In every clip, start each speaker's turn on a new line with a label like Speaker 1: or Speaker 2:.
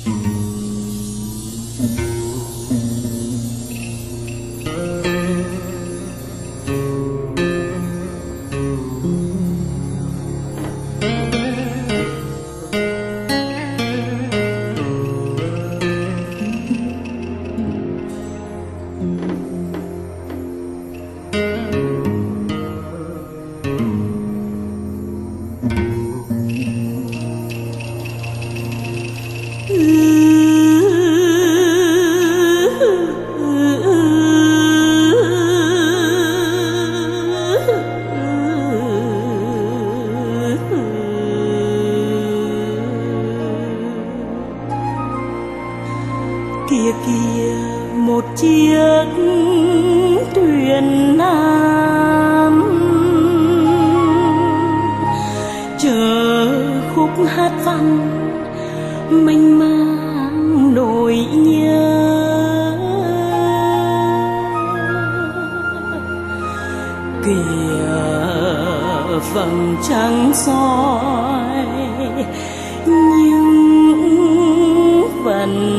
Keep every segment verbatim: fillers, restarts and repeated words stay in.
Speaker 1: Kia kia một chiếc thuyền nam chờ khúc hát văn mênh mang nỗi nhớ. Kìa vầng trăng soi nhưng vẫn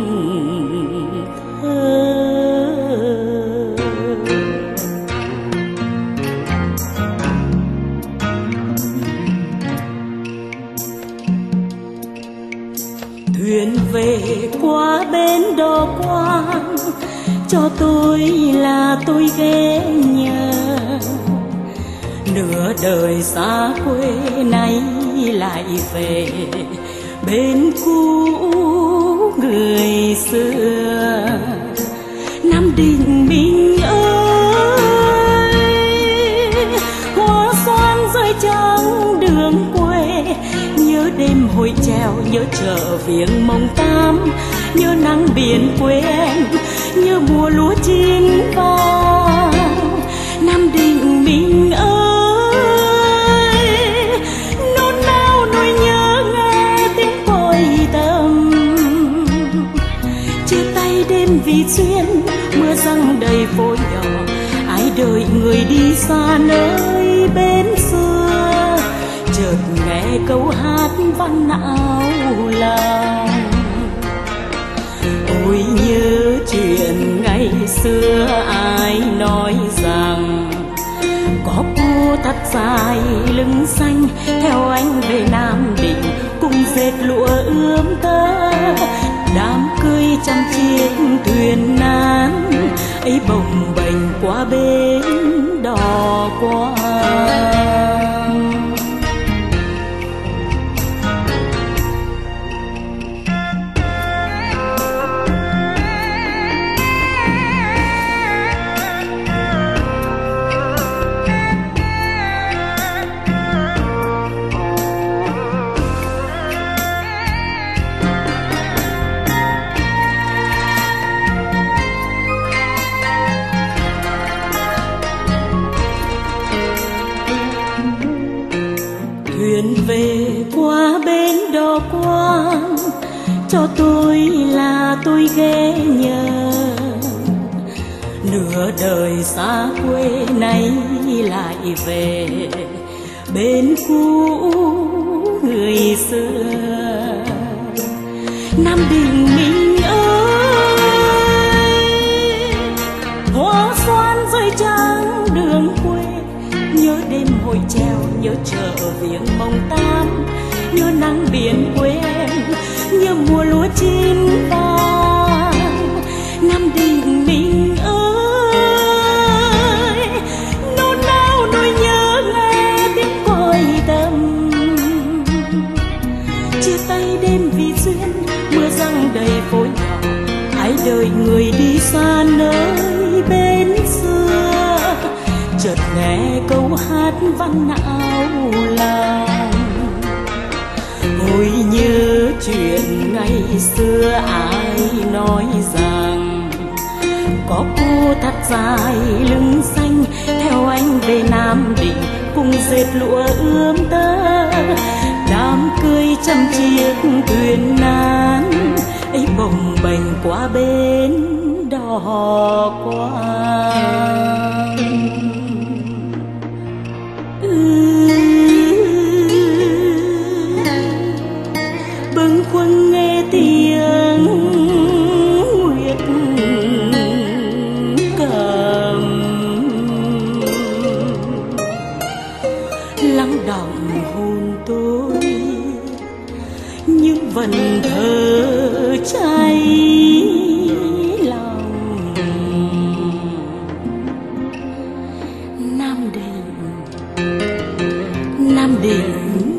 Speaker 1: thuyền về qua bến đò quang, cho tôi là tôi ghé nhớ. Nửa đời xa quê nay lại về bên cũ người xưa. Nam Định mình ơi, hoa xoan rơi trắng đường quê. Nhớ đêm hội treo, nhớ chợ viếng mồng tam, nhớ nắng biển quê em, nhớ mùa lúa chín vàng. Nam Định mình ơi, nôn nao nỗi nhớ nghe tiếng còi tầm. Chia tay đêm vì duyên, mưa giăng đầy phố nhỏ. Ai đợi người đi xa nơi bên xưa, chợt nghe câu hát văn áo lòng. Ôi nhớ chuyện ngày xưa ai nói rằng có cô thắt dài lưng xanh theo anh về Nam Định cùng dệt lụa ươm tơ. Đám cưới trăm chiếc thuyền nan ấy bồng bềnh qua bến đò quang. Thuyền về qua bến đò quang, cho tôi là tôi ghé nhớ. Nửa đời xa quê nay lại về bên cũ người xưa. Nam Định mình ơi, hoa xoan rơi trắng đường quê. Nhớ đêm hội treo, nhớ chợ viếng mồng tam, nhớ nắng biển quê em, nhớ mùa lúa chín vàng. Nam Định mình ơi, nôn nao nỗi nhớ nghe tiếng còi tầm. Chia tay đêm vì duyên, mưa giăng đầy phố nhỏ. Ai đợi người đi xa nơi bên xưa, chợt nghe câu hát văn áo lòng. Ôi nhớ chuyện ngày xưa ai nói rằng có cô thắt dài lưng xanh theo anh về Nam Định cùng dệt lụa ươm tơ. Đám cưới trăm chiếc thuyền nan ấy bồng bềnh qua bến đò quang. Bờ bâng khuâng nghe tiếng nguyệt cầm lắng đọng hồn tôi những vần thơ cháy lòng. Nam Định, Nam Định